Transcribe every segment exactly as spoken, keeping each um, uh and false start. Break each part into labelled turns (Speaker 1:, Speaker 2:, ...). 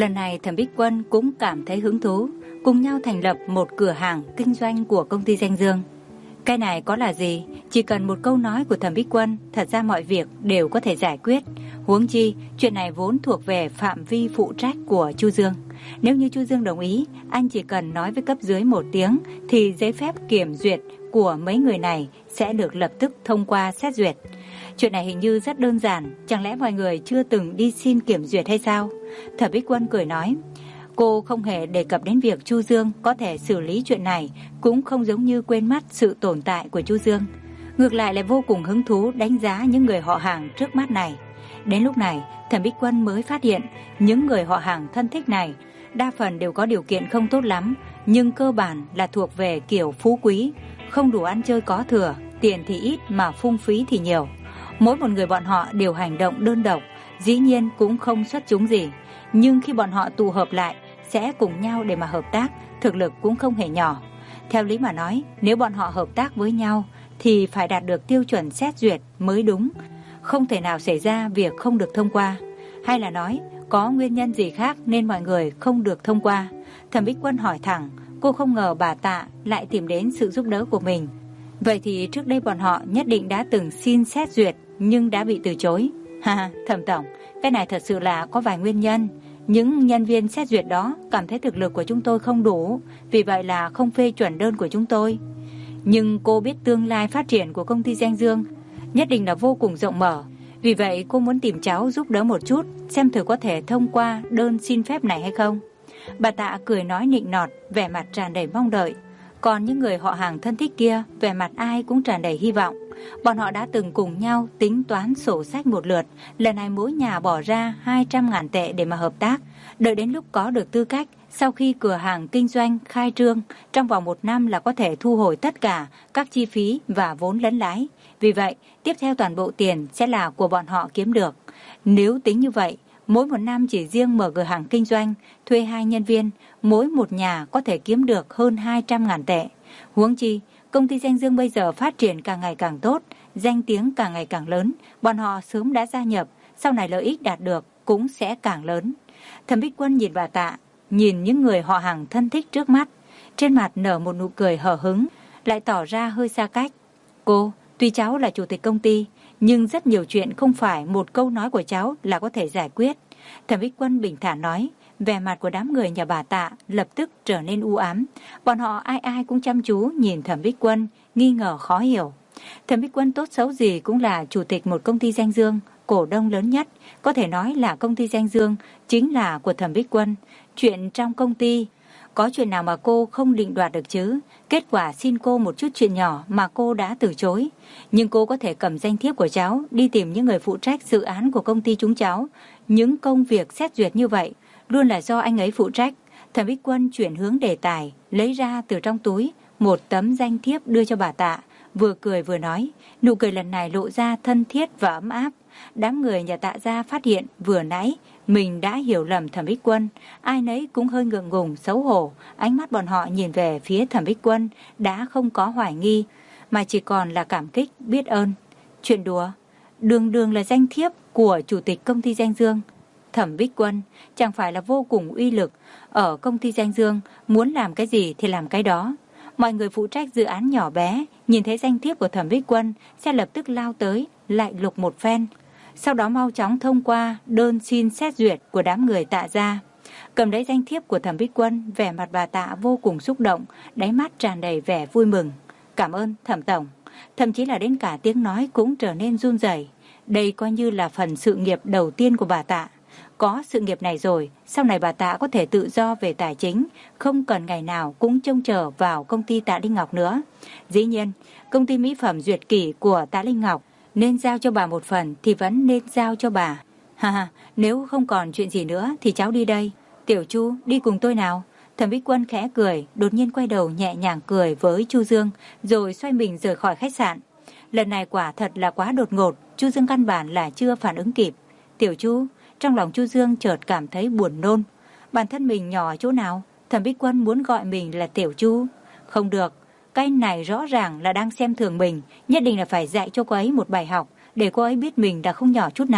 Speaker 1: Lần này Thẩm Bích Quân cũng cảm thấy hứng thú, cùng nhau thành lập một cửa hàng kinh doanh của công ty Danh Dương. Cái này có là gì, chỉ cần một câu nói của Thẩm Bích Quân, thật ra mọi việc đều có thể giải quyết. Huống chi, chuyện này vốn thuộc về phạm vi phụ trách của Chu Dương. Nếu như Chu Dương đồng ý, anh chỉ cần nói với cấp dưới một tiếng thì giấy phép kiểm duyệt của mấy người này sẽ được lập tức thông qua xét duyệt. Chuyện này hình như rất đơn giản, chẳng lẽ mọi người chưa từng đi xin kiểm duyệt hay sao? Thẩm Bích Quân cười nói, cô không hề đề cập đến việc Chu Dương có thể xử lý chuyện này, cũng không giống như quên mất sự tồn tại của Chu Dương. Ngược lại lại vô cùng hứng thú đánh giá những người họ hàng trước mắt này. Đến lúc này, Thẩm Bích Quân mới phát hiện những người họ hàng thân thích này đa phần đều có điều kiện không tốt lắm, nhưng cơ bản là thuộc về kiểu phú quý, không đủ ăn chơi có thừa, tiền thì ít mà phung phí thì nhiều. Mỗi một người bọn họ đều hành động đơn độc, dĩ nhiên cũng không xuất chúng gì, nhưng khi bọn họ tụ hợp lại sẽ cùng nhau để mà hợp tác, thực lực cũng không hề nhỏ. Theo lý mà nói, nếu bọn họ hợp tác với nhau thì phải đạt được tiêu chuẩn xét duyệt mới đúng, không thể nào xảy ra việc không được thông qua. Hay là nói có nguyên nhân gì khác nên mọi người không được thông qua? Thẩm Bích Quân hỏi thẳng, cô không ngờ bà Tạ lại tìm đến sự giúp đỡ của mình. Vậy thì trước đây bọn họ nhất định đã từng xin xét duyệt nhưng đã bị từ chối. Ha, Thẩm tổng, cái này thật sự là có vài nguyên nhân. Những nhân viên xét duyệt đó cảm thấy thực lực của chúng tôi không đủ, vì vậy là không phê chuẩn đơn của chúng tôi. Nhưng cô biết tương lai phát triển của công ty Danh Dương nhất định là vô cùng rộng mở, vì vậy cô muốn tìm cháu giúp đỡ một chút, xem thử có thể thông qua đơn xin phép này hay không. Bà Tạ cười nói nịnh nọt, vẻ mặt tràn đầy mong đợi. Còn những người họ hàng thân thích kia, vẻ mặt ai cũng tràn đầy hy vọng. Bọn họ đã từng cùng nhau tính toán sổ sách một lượt, lần này mỗi nhà bỏ ra hai trăm ngàn tệ để mà hợp tác. Đợi đến lúc có được tư cách, sau khi cửa hàng kinh doanh khai trương, trong vòng một năm là có thể thu hồi tất cả các chi phí và vốn lẫn lãi. Vì vậy, tiếp theo toàn bộ tiền sẽ là của bọn họ kiếm được. Nếu tính như vậy, mỗi một năm chỉ riêng mở cửa hàng kinh doanh, thuê hai nhân viên, mỗi một nhà có thể kiếm được hơn hai trăm ngàn tệ. Huống chi, công ty Danh Dương bây giờ phát triển càng ngày càng tốt, danh tiếng càng ngày càng lớn, bọn họ sớm đã gia nhập, sau này lợi ích đạt được cũng sẽ càng lớn. Thẩm Bích Quân nhìn bà Tạ, nhìn những người họ hàng thân thích trước mắt, trên mặt nở một nụ cười hở hứng, lại tỏ ra hơi xa cách. Cô, tuy cháu là chủ tịch công ty, nhưng rất nhiều chuyện không phải một câu nói của cháu là có thể giải quyết. Thẩm Bích Quân bình thản nói, vẻ mặt của đám người nhà bà Tạ lập tức trở nên u ám. Bọn họ ai ai cũng chăm chú nhìn Thẩm Bích Quân, nghi ngờ khó hiểu. Thẩm Bích Quân tốt xấu gì cũng là chủ tịch một công ty Danh Dương, cổ đông lớn nhất, có thể nói là công ty Danh Dương chính là của Thẩm Bích Quân. Chuyện trong công ty, có chuyện nào mà cô không định đoạt được chứ? Kết quả xin cô một chút chuyện nhỏ mà cô đã từ chối. Nhưng cô có thể cầm danh thiếp của cháu đi tìm những người phụ trách dự án của công ty chúng cháu. Những công việc xét duyệt như vậy luôn là do anh ấy phụ trách. Thẩm Bích Quân chuyển hướng đề tài, lấy ra từ trong túi một tấm danh thiếp đưa cho bà Tạ, vừa cười vừa nói. Nụ cười lần này lộ ra thân thiết và ấm áp. Đám người nhà Tạ gia phát hiện vừa nãy mình đã hiểu lầm Thẩm Bích Quân, ai nấy cũng hơi ngượng ngùng xấu hổ. Ánh mắt bọn họ nhìn về phía Thẩm Bích Quân đã không có hoài nghi, mà chỉ còn là cảm kích biết ơn. Chuyện đùa, đường đường là danh thiếp của chủ tịch công ty Danh Dương. Thẩm Bích Quân chẳng phải là vô cùng uy lực, ở công ty Danh Dương muốn làm cái gì thì làm cái đó. Mọi người phụ trách dự án nhỏ bé nhìn thấy danh thiếp của Thẩm Bích Quân sẽ lập tức lao tới lại lục một phen, sau đó mau chóng thông qua đơn xin xét duyệt của đám người Tạ gia. Cầm lấy danh thiếp của Thẩm Bích Quân, vẻ mặt bà Tạ vô cùng xúc động, đáy mắt tràn đầy vẻ vui mừng. Cảm ơn Thẩm tổng. Thậm chí là đến cả tiếng nói cũng trở nên run rẩy. Đây coi như là phần sự nghiệp đầu tiên của bà Tạ. Có sự nghiệp này rồi, sau này bà Tạ có thể tự do về tài chính, không cần ngày nào cũng trông chờ vào công ty Tạ Linh Ngọc nữa. Dĩ nhiên, công ty mỹ phẩm Duyệt Kỷ của Tạ Linh Ngọc nên giao cho bà một phần thì vẫn nên giao cho bà. Ha ha, nếu không còn chuyện gì nữa thì cháu đi đây. Tiểu Chu, đi cùng tôi nào. Thẩm Bích Quân khẽ cười, đột nhiên quay đầu nhẹ nhàng cười với Chu Dương, rồi xoay mình rời khỏi khách sạn. Lần này quả thật là quá đột ngột, Chu Dương căn bản là chưa phản ứng kịp. Tiểu Chu, trong lòng Chu Dương chợt cảm thấy buồn nôn. Bản thân mình nhỏ ở chỗ nào? Thẩm Bích Quân muốn gọi mình là Tiểu Chu. Không được, cái này rõ ràng là đang xem thường mình, nhất định là phải dạy cho cô ấy một bài học, để cô ấy biết mình đã không nhỏ chút nào.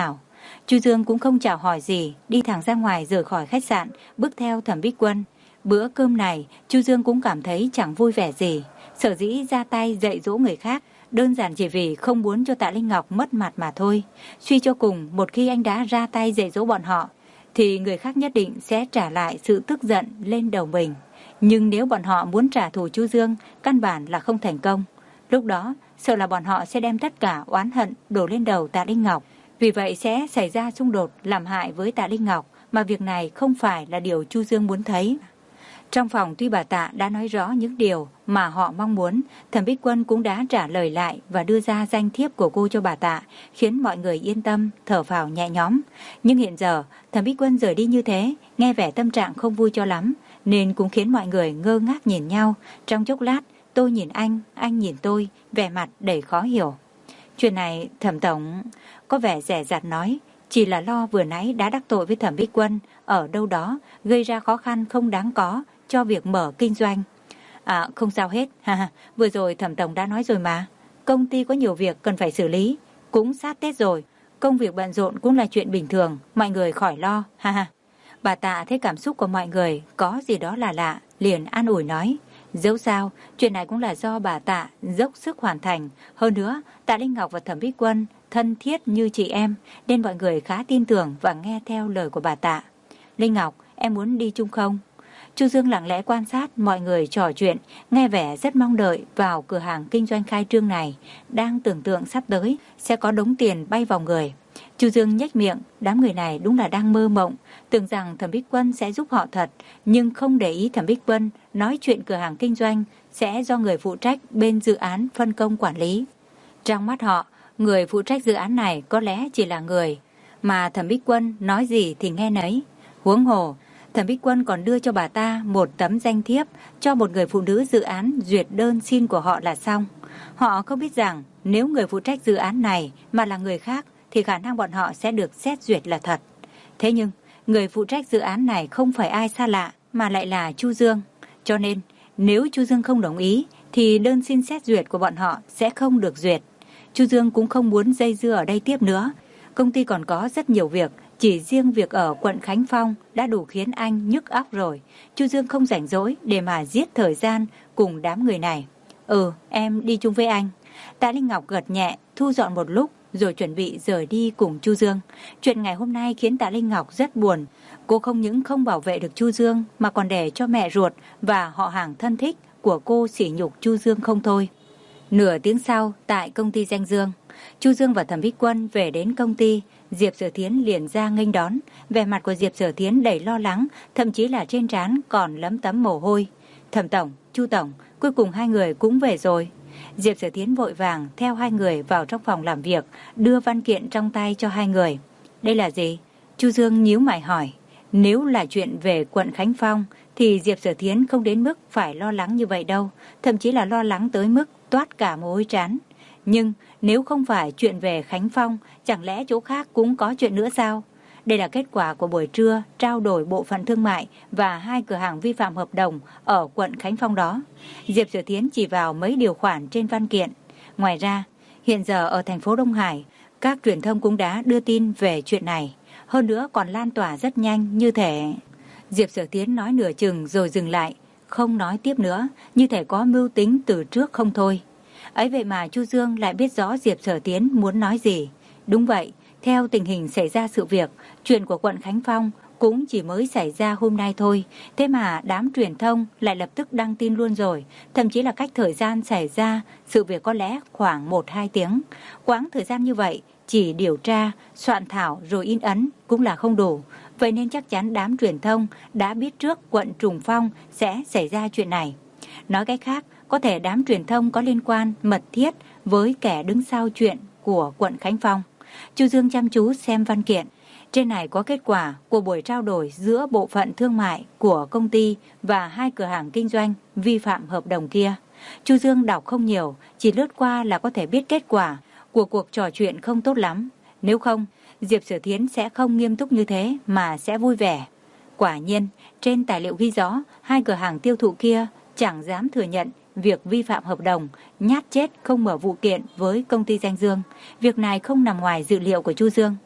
Speaker 1: Chu Dương cũng không chào hỏi gì, đi thẳng ra ngoài rời khỏi khách sạn, bước theo Thẩm Bích Quân. Bữa cơm này, Chu Dương cũng cảm thấy chẳng vui vẻ gì, sở dĩ ra tay dạy dỗ người khác, đơn giản chỉ vì không muốn cho Tạ Linh Ngọc mất mặt mà thôi. Suy cho cùng, một khi anh đã ra tay dạy dỗ bọn họ, thì người khác nhất định sẽ trả lại sự tức giận lên đầu mình. Nhưng nếu bọn họ muốn trả thù Chu Dương, căn bản là không thành công. Lúc đó, sợ là bọn họ sẽ đem tất cả oán hận đổ lên đầu Tạ Linh Ngọc. Vì vậy sẽ xảy ra xung đột làm hại với Tạ Linh Ngọc, mà việc này không phải là điều Chu Dương muốn thấy. Trong phòng tuy bà Tạ đã nói rõ những điều mà họ mong muốn, Thẩm Bích Quân cũng đã trả lời lại và đưa ra danh thiếp của cô cho bà Tạ, khiến mọi người yên tâm, thở phào nhẹ nhõm. Nhưng hiện giờ, Thẩm Bích Quân rời đi như thế, nghe vẻ tâm trạng không vui cho lắm, nên cũng khiến mọi người ngơ ngác nhìn nhau. Trong chốc lát, tôi nhìn anh, anh nhìn tôi, vẻ mặt đầy khó hiểu. Chuyện này, Thẩm Tổng có vẻ dè dặt nói, chỉ là lo vừa nãy đã đắc tội với Thẩm Bích Quân, ở đâu đó gây ra khó khăn không đáng có cho việc mở kinh doanh. À, không sao hết, ha, vừa rồi Thẩm Tổng đã nói rồi mà, công ty có nhiều việc cần phải xử lý, cũng sát Tết rồi, công việc bận rộn cũng là chuyện bình thường, mọi người khỏi lo, ha ha. Bà Tạ thấy cảm xúc của mọi người có gì đó là lạ, liền an ủi nói, dẫu sao, chuyện này cũng là do bà Tạ dốc sức hoàn thành, hơn nữa, Tạ Linh Ngọc và Thẩm Bích Quân thân thiết như chị em, nên mọi người khá tin tưởng và nghe theo lời của bà Tạ. Linh Ngọc, em muốn đi chung không? Chu Dương lặng lẽ quan sát mọi người trò chuyện, nghe vẻ rất mong đợi vào cửa hàng kinh doanh khai trương này, đang tưởng tượng sắp tới sẽ có đống tiền bay vào người. Chu Dương nhếch miệng, đám người này đúng là đang mơ mộng, tưởng rằng Thẩm Bích Quân sẽ giúp họ thật, nhưng không để ý Thẩm Bích Quân nói chuyện cửa hàng kinh doanh sẽ do người phụ trách bên dự án phân công quản lý. Trong mắt họ, người phụ trách dự án này có lẽ chỉ là người mà Thẩm Bích Quân nói gì thì nghe nấy. Huống hồ, Thẩm Bích Quân còn đưa cho bà ta một tấm danh thiếp cho một người phụ nữ dự án duyệt đơn xin của họ là xong. Họ không biết rằng nếu người phụ trách dự án này mà là người khác thì khả năng bọn họ sẽ được xét duyệt là thật. Thế nhưng, người phụ trách dự án này không phải ai xa lạ mà lại là Chu Dương. Cho nên, nếu Chu Dương không đồng ý thì đơn xin xét duyệt của bọn họ sẽ không được duyệt. Chu Dương cũng không muốn dây dưa ở đây tiếp nữa. Công ty còn có rất nhiều việc, chỉ riêng việc ở quận Khánh Phong đã đủ khiến anh nhức óc rồi. Chu Dương không rảnh rỗi để mà giết thời gian cùng đám người này. Ừ, em đi chung với anh. Tạ Linh Ngọc gật nhẹ, thu dọn một lúc rồi chuẩn bị rời đi cùng Chu Dương. Chuyện ngày hôm nay khiến Tạ Linh Ngọc rất buồn. Cô không những không bảo vệ được Chu Dương mà còn để cho mẹ ruột và họ hàng thân thích của cô sỉ nhục Chu Dương không thôi. Nửa tiếng sau, tại công ty Danh Dương, Chu Dương và Thẩm Bích Quân về đến công ty. Diệp Sở Thiến liền ra nghênh đón. Vẻ mặt của Diệp Sở Thiến đầy lo lắng, thậm chí là trên trán còn lấm tấm mồ hôi. Thẩm Tổng, Chu Tổng, cuối cùng hai người cũng về rồi. Diệp Sở Thiến vội vàng theo hai người vào trong phòng làm việc, đưa văn kiện trong tay cho hai người. Đây là gì? Chu Dương nhíu mày hỏi. Nếu là chuyện về quận Khánh Phong thì Diệp Sở Thiến không đến mức phải lo lắng như vậy đâu, thậm chí là lo lắng tới mức toát cả mồ hôi trán. Nhưng nếu không phải chuyện về Khánh Phong, chẳng lẽ chỗ khác cũng có chuyện nữa sao? Đây là kết quả của buổi trưa trao đổi bộ phận thương mại và hai cửa hàng vi phạm hợp đồng ở quận Khánh Phong đó. Diệp Sở Thiến chỉ vào mấy điều khoản trên văn kiện. Ngoài ra, hiện giờ ở thành phố Đông Hải, các truyền thông cũng đã đưa tin về chuyện này. Hơn nữa còn lan tỏa rất nhanh, như thể... Diệp Sở Thiến nói nửa chừng rồi dừng lại, không nói tiếp nữa, như thể có mưu tính từ trước không thôi. Ấy vậy mà Chu Dương lại biết rõ Diệp Sở Thiến muốn nói gì. Đúng vậy, theo tình hình xảy ra sự việc, chuyện của quận Khánh Phong cũng chỉ mới xảy ra hôm nay thôi. Thế mà đám truyền thông lại lập tức đăng tin luôn rồi. Thậm chí là cách thời gian xảy ra sự việc có lẽ khoảng một hai tiếng. Quãng thời gian như vậy, chỉ điều tra, soạn thảo rồi in ấn cũng là không đủ. Vậy nên chắc chắn đám truyền thông đã biết trước quận Trùng Phong sẽ xảy ra chuyện này. Nói cách khác, có thể đám truyền thông có liên quan mật thiết với kẻ đứng sau chuyện của quận Khánh Phong. Chu Dương chăm chú xem văn kiện. Trên này có kết quả của buổi trao đổi giữa bộ phận thương mại của công ty và hai cửa hàng kinh doanh vi phạm hợp đồng kia. Chu Dương đọc không nhiều, chỉ lướt qua là có thể biết kết quả của cuộc trò chuyện không tốt lắm. Nếu không, Diệp Sở Thiến sẽ không nghiêm túc như thế mà sẽ vui vẻ. Quả nhiên, trên tài liệu ghi rõ, hai cửa hàng tiêu thụ kia chẳng dám thừa nhận việc vi phạm hợp đồng, nhát chết không mở vụ kiện với công ty Danh Dương. Việc này không nằm ngoài dự liệu của Chu Dương.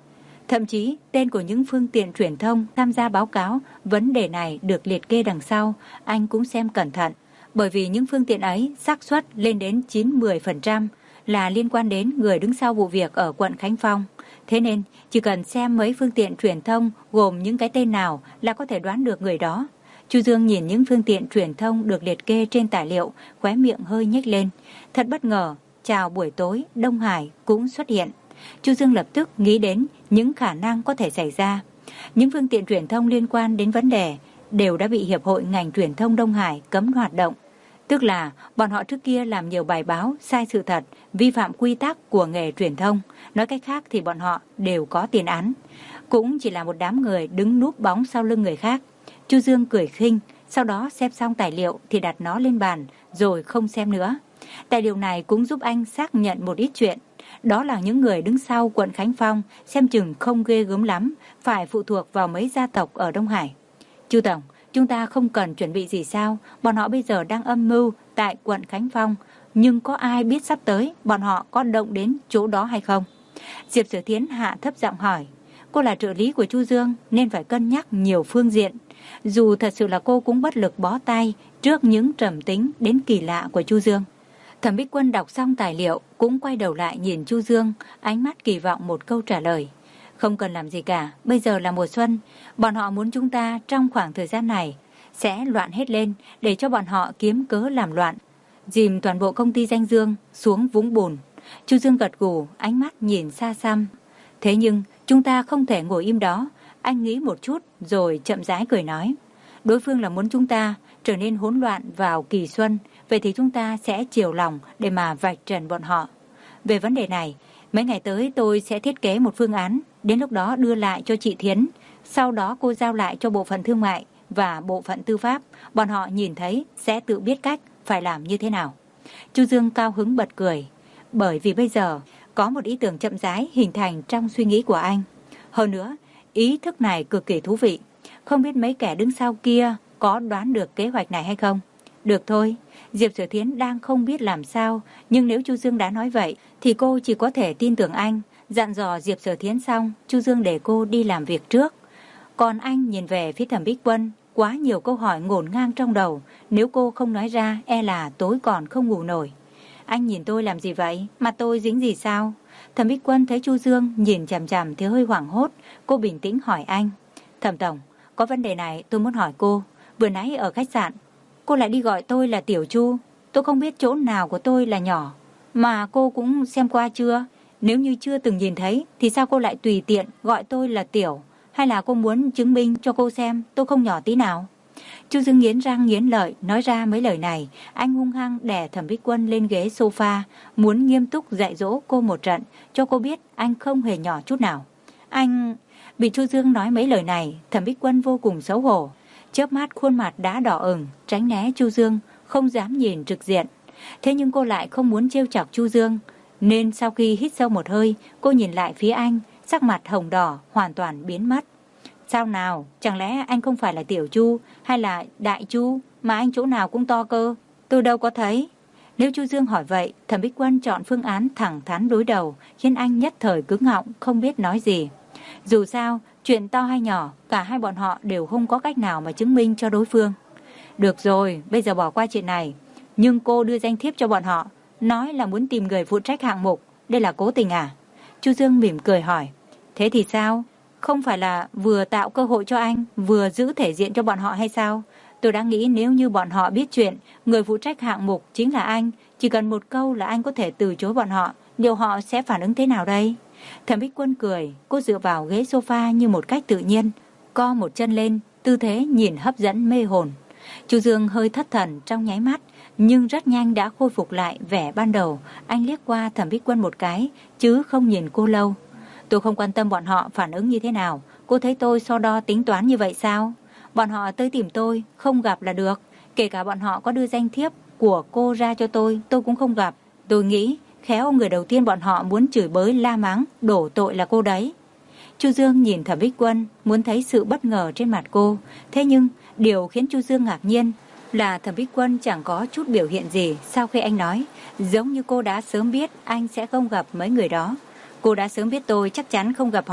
Speaker 1: Thậm chí tên của những phương tiện truyền thông tham gia báo cáo vấn đề này được liệt kê đằng sau, anh cũng xem cẩn thận. Bởi vì những phương tiện ấy xác suất lên đến chín đến mười phần trăm là liên quan đến người đứng sau vụ việc ở quận Khánh Phong. Thế nên chỉ cần xem mấy phương tiện truyền thông gồm những cái tên nào là có thể đoán được người đó. Chu Dương nhìn những phương tiện truyền thông được liệt kê trên tài liệu, khóe miệng hơi nhếch lên. Thật bất ngờ, chào buổi tối, Đông Hải cũng xuất hiện. Chu Dương lập tức nghĩ đến những khả năng có thể xảy ra. Những phương tiện truyền thông liên quan đến vấn đề đều đã bị Hiệp hội ngành truyền thông Đông Hải cấm hoạt động. Tức là bọn họ trước kia làm nhiều bài báo sai sự thật, vi phạm quy tắc của nghề truyền thông. Nói cách khác thì bọn họ đều có tiền án. Cũng chỉ là một đám người đứng núp bóng sau lưng người khác. Chu Dương cười khinh, sau đó xem xong tài liệu thì đặt nó lên bàn rồi không xem nữa. Tài liệu này cũng giúp anh xác nhận một ít chuyện. Đó là những người đứng sau quận Khánh Phong xem chừng không ghê gớm lắm, phải phụ thuộc vào mấy gia tộc ở Đông Hải. Chu Tổng, chúng ta không cần chuẩn bị gì sao? Bọn họ bây giờ đang âm mưu tại quận Khánh Phong, nhưng có ai biết sắp tới bọn họ có động đến chỗ đó hay không? Diệp Sở Thiến hạ thấp giọng hỏi. Cô là trợ lý của Chu Dương nên phải cân nhắc nhiều phương diện. Dù thật sự là cô cũng bất lực bó tay trước những trầm tính đến kỳ lạ của Chu Dương. Thẩm Bích Quân đọc xong tài liệu cũng quay đầu lại nhìn Chu Dương, ánh mắt kỳ vọng một câu trả lời. Không cần làm gì cả, bây giờ là mùa xuân, bọn họ muốn chúng ta trong khoảng thời gian này sẽ loạn hết lên để cho bọn họ kiếm cớ làm loạn, dìm toàn bộ công ty Danh Dương xuống vũng bùn. Chu Dương gật gù, ánh mắt nhìn xa xăm. Thế nhưng chúng ta không thể ngồi im đó. Anh nghĩ một chút rồi chậm rãi cười nói. Đối phương là muốn chúng ta trở nên hỗn loạn vào kỳ xuân, vậy thì chúng ta sẽ chiều lòng để mà vạch trần bọn họ. Về vấn đề này, mấy ngày tới tôi sẽ thiết kế một phương án, đến lúc đó đưa lại cho chị Thiến. Sau đó cô giao lại cho bộ phận thương mại và bộ phận tư pháp. Bọn họ nhìn thấy sẽ tự biết cách phải làm như thế nào. Chu Dương cao hứng bật cười. Bởi vì bây giờ có một ý tưởng chậm rãi hình thành trong suy nghĩ của anh. Hơn nữa, ý thức này cực kỳ thú vị. Không biết mấy kẻ đứng sau kia có đoán được kế hoạch này hay không? Được thôi, Diệp Sở Thiến đang không biết làm sao, nhưng nếu Chu Dương đã nói vậy thì cô chỉ có thể tin tưởng anh. Dặn dò Diệp Sở Thiến xong, Chu Dương để cô đi làm việc trước. Còn anh nhìn về phía Thẩm Bích Quân, quá nhiều câu hỏi ngổn ngang trong đầu. Nếu cô không nói ra, e là tối còn không ngủ nổi. Anh nhìn tôi làm gì vậy? Mặt tôi dính gì sao? Thẩm Bích Quân thấy Chu Dương nhìn chằm chằm thì hơi hoảng hốt. Cô bình tĩnh hỏi anh. Thẩm Tổng, có vấn đề này tôi muốn hỏi cô. Vừa nãy ở khách sạn, cô lại đi gọi tôi là Tiểu Chu. Tôi không biết chỗ nào của tôi là nhỏ. Mà cô cũng xem qua chưa? Nếu như chưa từng nhìn thấy thì sao cô lại tùy tiện gọi tôi là Tiểu? Hay là cô muốn chứng minh cho cô xem tôi không nhỏ tí nào? Chu Dương nghiến răng nghiến lợi nói ra mấy lời này. Anh hung hăng đè Thẩm Bích Quân lên ghế sofa, muốn nghiêm túc dạy dỗ cô một trận, cho cô biết anh không hề nhỏ chút nào. Anh... Bị Chu Dương nói mấy lời này, Thẩm Bích Quân vô cùng xấu hổ. Chớp mắt khuôn mặt đã đỏ ửng, tránh né Chu Dương, không dám nhìn trực diện. Thế nhưng cô lại không muốn trêu chọc Chu Dương, nên sau khi hít sâu một hơi, cô nhìn lại phía anh, sắc mặt hồng đỏ hoàn toàn biến mất. Sao nào, chẳng lẽ anh không phải là Tiểu Chu hay là Đại Chu mà anh chỗ nào cũng to cơ? Tôi đâu có thấy. Nếu Chu Dương hỏi vậy, Thẩm Bích Quân chọn phương án thẳng thắn đối đầu, khiến anh nhất thời cứng họng, không biết nói gì. Dù sao, chuyện to hay nhỏ, cả hai bọn họ đều không có cách nào mà chứng minh cho đối phương. Được rồi, bây giờ bỏ qua chuyện này. Nhưng cô đưa danh thiếp cho bọn họ, nói là muốn tìm người phụ trách hạng mục. Đây là cố tình à? Chu Dương mỉm cười hỏi. Thế thì sao? Không phải là vừa tạo cơ hội cho anh, vừa giữ thể diện cho bọn họ hay sao? Tôi đã nghĩ nếu như bọn họ biết chuyện, người phụ trách hạng mục chính là anh, chỉ cần một câu là anh có thể từ chối bọn họ, liệu họ sẽ phản ứng thế nào đây? Thẩm Bích Quân cười, cô dựa vào ghế sofa như một cách tự nhiên, co một chân lên, tư thế nhìn hấp dẫn mê hồn. Chu Dương hơi thất thần trong nháy mắt, nhưng rất nhanh đã khôi phục lại vẻ ban đầu. Anh liếc qua Thẩm Bích Quân một cái, chứ không nhìn cô lâu. Tôi không quan tâm bọn họ phản ứng như thế nào. Cô thấy tôi so đo tính toán như vậy sao? Bọn họ tới tìm tôi, không gặp là được. Kể cả bọn họ có đưa danh thiếp của cô ra cho tôi, tôi cũng không gặp. Tôi nghĩ khéo người đầu tiên bọn họ muốn chửi bới la mắng, đổ tội là cô đấy. Chu Dương nhìn Thẩm Bích Quân, muốn thấy sự bất ngờ trên mặt cô. Thế nhưng điều khiến Chu Dương ngạc nhiên là Thẩm Bích Quân chẳng có chút biểu hiện gì sau khi anh nói, giống như cô đã sớm biết anh sẽ không gặp mấy người đó. Cô đã sớm biết tôi chắc chắn không gặp họ,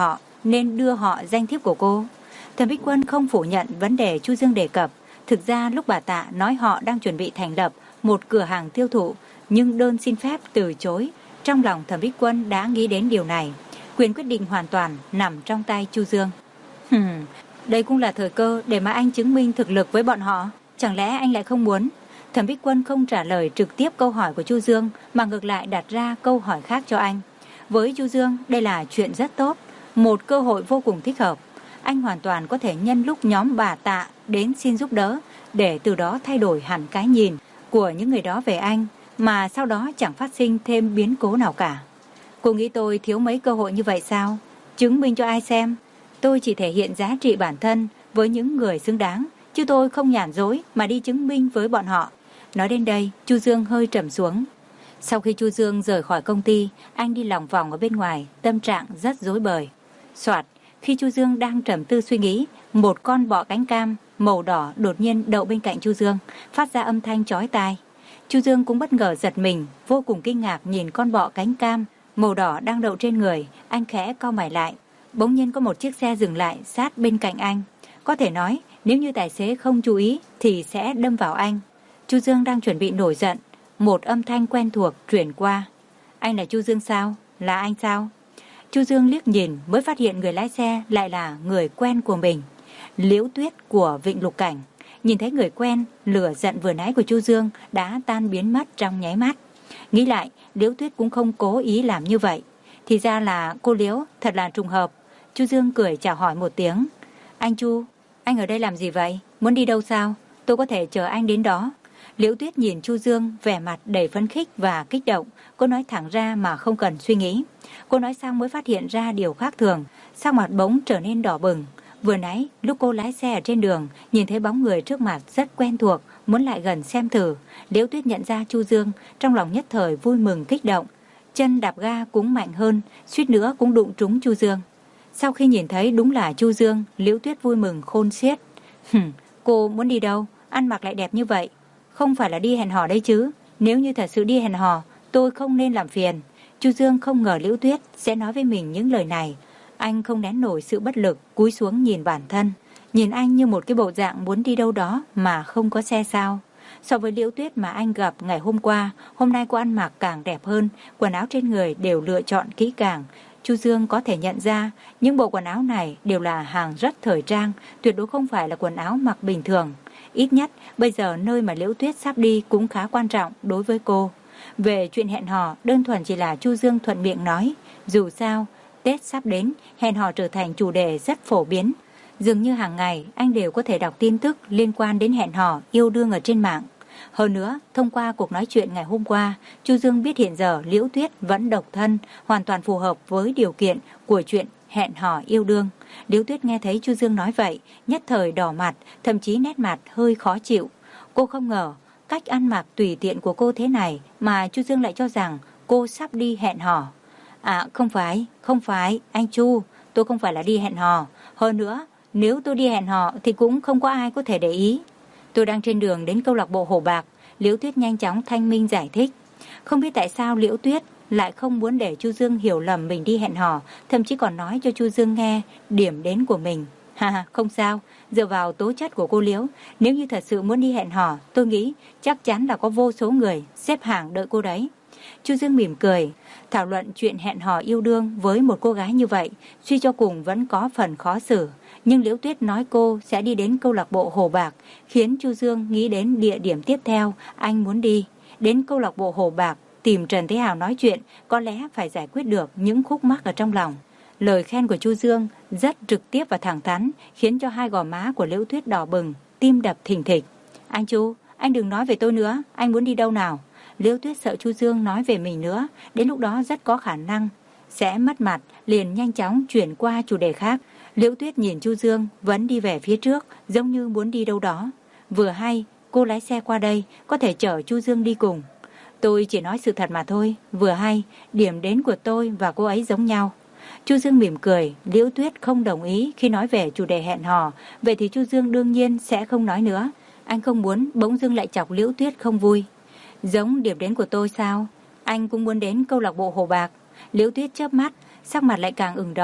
Speaker 1: nên đưa họ danh thiếp của cô. Thẩm Bích Quân không phủ nhận vấn đề Chu Dương đề cập. Thực ra lúc bà Tạ nói họ đang chuẩn bị thành lập một cửa hàng tiêu thụ, nhưng đơn xin phép từ chối, trong lòng Thẩm Bích Quân đã nghĩ đến điều này. Quyền quyết định hoàn toàn nằm trong tay Chu Dương. Hừm, đây cũng là thời cơ để mà anh chứng minh thực lực với bọn họ. Chẳng lẽ anh lại không muốn? Thẩm Bích Quân không trả lời trực tiếp câu hỏi của Chu Dương, mà ngược lại đặt ra câu hỏi khác cho anh. Với Chu Dương, đây là chuyện rất tốt, một cơ hội vô cùng thích hợp. Anh hoàn toàn có thể nhân lúc nhóm bà Tạ đến xin giúp đỡ, để từ đó thay đổi hẳn cái nhìn của những người đó về anh, mà sau đó chẳng phát sinh thêm biến cố nào cả. Cô nghĩ tôi thiếu mấy cơ hội như vậy sao? Chứng minh cho ai xem? Tôi chỉ thể hiện giá trị bản thân với những người xứng đáng, chứ tôi không nhàn dối mà đi chứng minh với bọn họ. Nói đến đây, Chu Dương hơi trầm xuống. Sau khi Chu Dương rời khỏi công ty, anh đi lòng vòng ở bên ngoài, tâm trạng rất rối bời. Soạt, khi Chu Dương đang trầm tư suy nghĩ, một con bọ cánh cam màu đỏ đột nhiên đậu bên cạnh Chu Dương, phát ra âm thanh chói tai. Chu Dương cũng bất ngờ giật mình, vô cùng kinh ngạc nhìn con bọ cánh cam màu đỏ đang đậu trên người. Anh khẽ cau mày lại. Bỗng nhiên có một chiếc xe dừng lại sát bên cạnh anh. Có thể nói, nếu như tài xế không chú ý thì sẽ đâm vào anh. Chu Dương đang chuẩn bị nổi giận, một âm thanh quen thuộc truyền qua. Anh là Chu Dương sao? Là anh sao? Chu Dương liếc nhìn mới phát hiện người lái xe lại là người quen của mình, Liễu Tuyết của Vịnh Lục Cảnh. Nhìn thấy người quen, lửa giận vừa nãy của Chu Dương đã tan biến mất trong nháy mắt. Nghĩ lại, Liễu Tuyết cũng không cố ý làm như vậy. Thì ra là cô Liễu, thật là trùng hợp. Chu Dương cười chào hỏi một tiếng. Anh Chu, anh ở đây làm gì vậy? Muốn đi đâu sao? Tôi có thể chờ anh đến đó. Liễu Tuyết nhìn Chu Dương vẻ mặt đầy phấn khích và kích động. Cô nói thẳng ra mà không cần suy nghĩ. Cô nói xong mới phát hiện ra điều khác thường. Sắc mặt bỗng trở nên đỏ bừng. Vừa nãy lúc cô lái xe ở trên đường, nhìn thấy bóng người trước mặt rất quen thuộc, muốn lại gần xem thử. Liễu Tuyết nhận ra Chu Dương, trong lòng nhất thời vui mừng kích động. Chân đạp ga cũng mạnh hơn, suýt nữa cũng đụng trúng Chu Dương. Sau khi nhìn thấy đúng là Chu Dương, Liễu Tuyết vui mừng khôn xiết. Hừm, cô muốn đi đâu? Ăn mặc lại đẹp như vậy. Không phải là đi hẹn hò đấy chứ? Nếu như thật sự đi hẹn hò, tôi không nên làm phiền. Chu Dương không ngờ Liễu Tuyết sẽ nói với mình những lời này. Anh không nén nổi sự bất lực, cúi xuống nhìn bản thân. Nhìn anh như một cái bộ dạng muốn đi đâu đó mà không có xe sao. So với Liễu Tuyết mà anh gặp ngày hôm qua, hôm nay cô ăn mặc càng đẹp hơn, quần áo trên người đều lựa chọn kỹ càng. Chu Dương có thể nhận ra những bộ quần áo này đều là hàng rất thời trang, tuyệt đối không phải là quần áo mặc bình thường. Ít nhất bây giờ nơi mà Liễu Tuyết sắp đi cũng khá quan trọng đối với cô. Về chuyện hẹn hò, đơn thuần chỉ là Chu Dương thuận miệng nói. Dù sao, Tết sắp đến, hẹn hò trở thành chủ đề rất phổ biến. Dường như hàng ngày anh đều có thể đọc tin tức liên quan đến hẹn hò, yêu đương ở trên mạng. Hơn nữa, thông qua cuộc nói chuyện ngày hôm qua, Chu Dương biết hiện giờ Liễu Tuyết vẫn độc thân, hoàn toàn phù hợp với điều kiện của chuyện hẹn hò yêu đương. Liễu Tuyết nghe thấy Chu Dương nói vậy, nhất thời đỏ mặt, thậm chí nét mặt hơi khó chịu. Cô không ngờ, cách ăn mặc tùy tiện của cô thế này mà Chu Dương lại cho rằng cô sắp đi hẹn hò. À không phải, không phải, anh Chu, tôi không phải là đi hẹn hò. Hơn nữa, nếu tôi đi hẹn hò thì cũng không có ai có thể để ý. Tôi đang trên đường đến câu lạc bộ Hồ Bạc. Liễu Tuyết nhanh chóng thanh minh giải thích. Không biết tại sao Liễu Tuyết lại không muốn để Chu Dương hiểu lầm mình đi hẹn hò, thậm chí còn nói cho Chu Dương nghe điểm đến của mình. Ha ha, không sao, dựa vào tố chất của cô Liễu, nếu như thật sự muốn đi hẹn hò, tôi nghĩ chắc chắn là có vô số người xếp hàng đợi cô đấy. Chu Dương mỉm cười, thảo luận chuyện hẹn hò yêu đương với một cô gái như vậy, suy cho cùng vẫn có phần khó xử. Nhưng Liễu Tuyết nói cô sẽ đi đến câu lạc bộ Hồ Bạc, khiến Chu Dương nghĩ đến địa điểm tiếp theo anh muốn đi. Đến câu lạc bộ Hồ Bạc, tìm Trần Thế Hào nói chuyện, có lẽ phải giải quyết được những khúc mắc ở trong lòng. Lời khen của Chu Dương rất trực tiếp và thẳng thắn, khiến cho hai gò má của Liễu Tuyết đỏ bừng, tim đập thình thịch. Anh Chu, anh đừng nói về tôi nữa, anh muốn đi đâu nào? Liễu Tuyết sợ Chu Dương nói về mình nữa, đến lúc đó rất có khả năng sẽ mất mặt, liền nhanh chóng chuyển qua chủ đề khác. Liễu Tuyết nhìn Chu Dương vẫn đi về phía trước, giống như muốn đi đâu đó. Vừa hay, cô lái xe qua đây, có thể chở Chu Dương đi cùng. Tôi chỉ nói sự thật mà thôi, vừa hay, điểm đến của tôi và cô ấy giống nhau. Chu Dương mỉm cười, Liễu Tuyết không đồng ý khi nói về chủ đề hẹn hò, vậy thì Chu Dương đương nhiên sẽ không nói nữa. Anh không muốn bỗng dưng lại chọc Liễu Tuyết không vui. Giống điểm đến của tôi sao? Anh cũng muốn đến câu lạc bộ Hồ Bạc. Liễu Tuyết chớp mắt, sắc mặt lại càng ửng đỏ.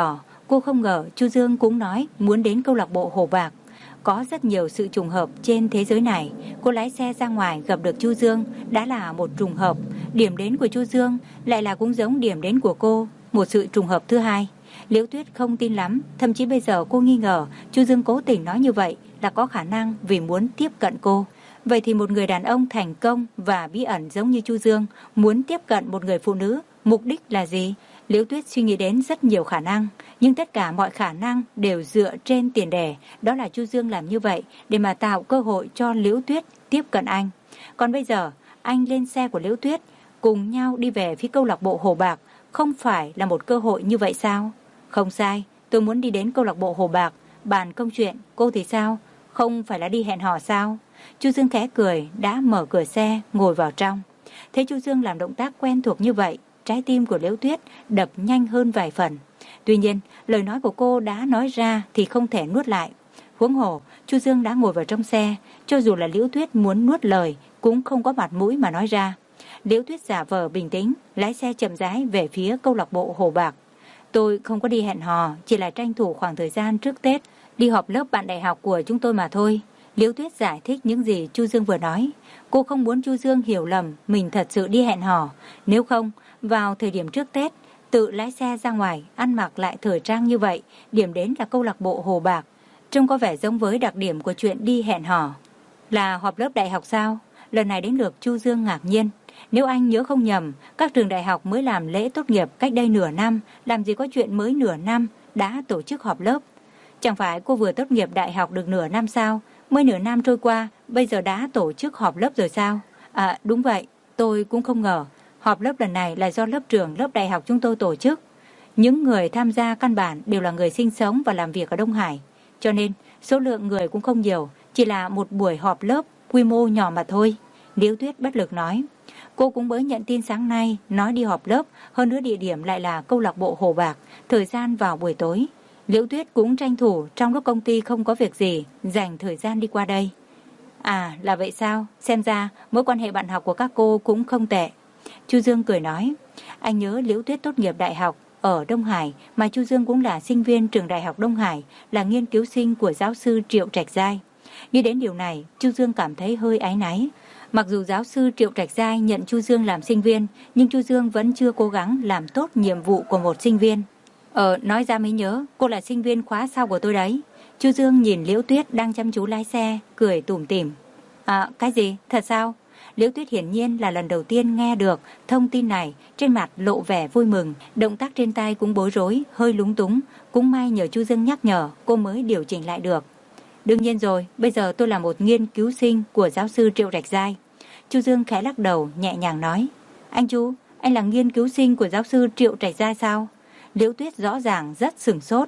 Speaker 1: Cô không ngờ Chu Dương cũng nói muốn đến câu lạc bộ Hồ Bạc. Có rất nhiều sự trùng hợp trên thế giới này. Cô lái xe ra ngoài gặp được Chu Dương đã là một trùng hợp. Điểm đến của Chu Dương lại là cũng giống điểm đến của cô, một sự trùng hợp thứ hai. Liễu Tuyết không tin lắm, thậm chí bây giờ cô nghi ngờ Chu Dương cố tình nói như vậy là có khả năng vì muốn tiếp cận cô. Vậy thì một người đàn ông thành công và bí ẩn giống như Chu Dương muốn tiếp cận một người phụ nữ, mục đích là gì? Liễu Tuyết suy nghĩ đến rất nhiều khả năng, nhưng tất cả mọi khả năng đều dựa trên tiền đề, đó là Chu Dương làm như vậy để mà tạo cơ hội cho Liễu Tuyết tiếp cận anh. Còn bây giờ, anh lên xe của Liễu Tuyết, cùng nhau đi về phía câu lạc bộ Hồ Bạc, không phải là một cơ hội như vậy sao? Không sai, tôi muốn đi đến câu lạc bộ Hồ Bạc, bàn công chuyện, cô thì sao? Không phải là đi hẹn hò sao? Chu Dương khẽ cười, đã mở cửa xe, ngồi vào trong. Thấy Chu Dương làm động tác quen thuộc như vậy, trái tim của Liễu Tuyết đập nhanh hơn vài phần. Tuy nhiên, lời nói của cô đã nói ra thì không thể nuốt lại. Huống hồ, Chu Dương đã ngồi vào trong xe, cho dù là Liễu Tuyết muốn nuốt lời cũng không có mặt mũi mà nói ra. Liễu Tuyết giả vờ bình tĩnh, lái xe chậm rãi về phía câu lạc bộ Hồ Bạc. Tôi không có đi hẹn hò, chỉ là tranh thủ khoảng thời gian trước Tết, đi họp lớp bạn đại học của chúng tôi mà thôi. Liễu Tuyết giải thích những gì Chu Dương vừa nói. Cô không muốn Chu Dương hiểu lầm mình thật sự đi hẹn hò. Nếu không, vào thời điểm trước Tết, tự lái xe ra ngoài, ăn mặc lại thời trang như vậy, điểm đến là câu lạc bộ Hồ Bạc. Trông có vẻ giống với đặc điểm của chuyện đi hẹn hò. Là họp lớp đại học sao? Lần này đến lượt Chu Dương ngạc nhiên. Nếu anh nhớ không nhầm, các trường đại học mới làm lễ tốt nghiệp cách đây nửa năm, làm gì có chuyện mới nửa năm đã tổ chức họp lớp. Chẳng phải cô vừa tốt nghiệp đại học được nửa năm sao? Mới nửa năm trôi qua, bây giờ đã tổ chức họp lớp rồi sao? À đúng vậy, tôi cũng không ngờ. Họp lớp lần này là do lớp trưởng lớp đại học chúng tôi tổ chức. Những người tham gia căn bản đều là người sinh sống và làm việc ở Đông Hải. Cho nên số lượng người cũng không nhiều, chỉ là một buổi họp lớp quy mô nhỏ mà thôi. Liễu Tuyết bất lực nói. Cô cũng mới nhận tin sáng nay nói đi họp lớp, hơn nữa địa điểm lại là câu lạc bộ Hồ Bạc, thời gian vào buổi tối. Liễu Tuyết cũng tranh thủ trong lúc công ty không có việc gì, dành thời gian đi qua đây. À là vậy sao? Xem ra mối quan hệ bạn học của các cô cũng không tệ. Chu Dương cười nói. Anh nhớ Liễu Tuyết tốt nghiệp đại học ở Đông Hải, mà Chu Dương cũng là sinh viên trường đại học Đông Hải, là nghiên cứu sinh của giáo sư Triệu Trạch Giai. Nghĩ đến điều này, Chu Dương cảm thấy hơi áy náy. Mặc dù giáo sư Triệu Trạch Giai nhận Chu Dương làm sinh viên, nhưng Chu Dương vẫn chưa cố gắng làm tốt nhiệm vụ của một sinh viên. Ờ, nói ra mới nhớ, cô là sinh viên khóa sau của tôi đấy. Chu Dương nhìn Liễu Tuyết đang chăm chú lái xe, cười tủm tỉm. À, cái gì? Thật sao? Liễu Tuyết hiển nhiên là lần đầu tiên nghe được thông tin này, trên mặt lộ vẻ vui mừng, động tác trên tay cũng bối rối, hơi lúng túng. Cũng may nhờ Chu Dương nhắc nhở, cô mới điều chỉnh lại được. Đương nhiên rồi, bây giờ tôi là một nghiên cứu sinh của giáo sư Triệu Trạch Giai. Chu Dương khẽ lắc đầu, nhẹ nhàng nói. Anh Chu, anh là nghiên cứu sinh của giáo sư Triệu Trạch Giai sao? Liễu Tuyết rõ ràng rất sửng sốt.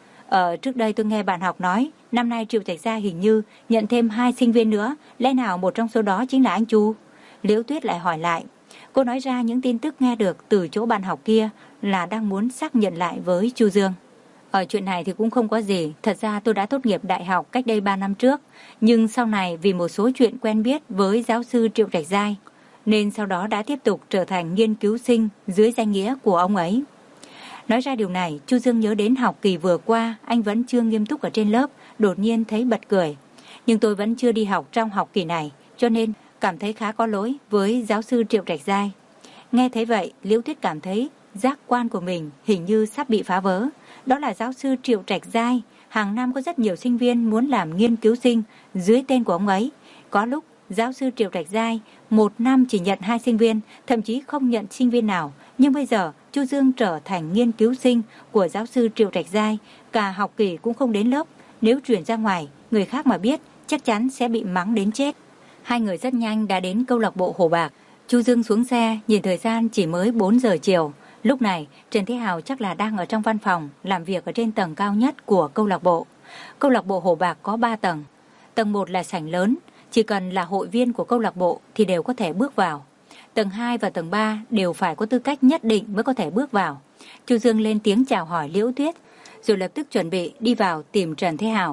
Speaker 1: Ở trước đây tôi nghe bạn học nói, năm nay Triệu Trạch Giai hình như nhận thêm hai sinh viên nữa, lẽ nào một trong số đó chính là anh Chu? Liễu Tuyết lại hỏi lại. Cô nói ra những tin tức nghe được từ chỗ bạn học kia là đang muốn xác nhận lại với Chu Dương. Ở chuyện này thì cũng không có gì, thật ra tôi đã tốt nghiệp đại học cách đây ba năm trước, nhưng sau này vì một số chuyện quen biết với giáo sư Triệu Trạch Giai, nên sau đó đã tiếp tục trở thành nghiên cứu sinh dưới danh nghĩa của ông ấy. Nói ra điều này, Chu Dương nhớ đến học kỳ vừa qua, anh vẫn chưa nghiêm túc ở trên lớp, đột nhiên thấy bật cười. Nhưng tôi vẫn chưa đi học trong học kỳ này, cho nên cảm thấy khá có lỗi với giáo sư Triệu Trạch Giai. Nghe thấy vậy, Liễu Tuyết cảm thấy giác quan của mình hình như sắp bị phá vỡ. Đó là giáo sư Triệu Trạch Giai, hàng năm có rất nhiều sinh viên muốn làm nghiên cứu sinh dưới tên của ông ấy. Có lúc giáo sư Triệu Trạch Giai một năm chỉ nhận hai sinh viên, thậm chí không nhận sinh viên nào. Nhưng bây giờ Chu Dương trở thành nghiên cứu sinh của giáo sư Triệu Trạch Giai, cả học kỳ cũng không đến lớp. Nếu chuyển ra ngoài, người khác mà biết chắc chắn sẽ bị mắng đến chết. Hai người rất nhanh đã đến câu lạc bộ Hồ Bạc. Chu Dương xuống xe, nhìn thời gian chỉ mới bốn giờ chiều. Lúc này, Trần Thế Hào chắc là đang ở trong văn phòng, làm việc ở trên tầng cao nhất của câu lạc bộ. Câu lạc bộ Hồ Bạc có ba tầng. Tầng một là sảnh lớn, chỉ cần là hội viên của câu lạc bộ thì đều có thể bước vào. Tầng hai và tầng ba đều phải có tư cách nhất định mới có thể bước vào. Chu Dương lên tiếng chào hỏi Liễu Tuyết, rồi lập tức chuẩn bị đi vào tìm Trần Thế Hào.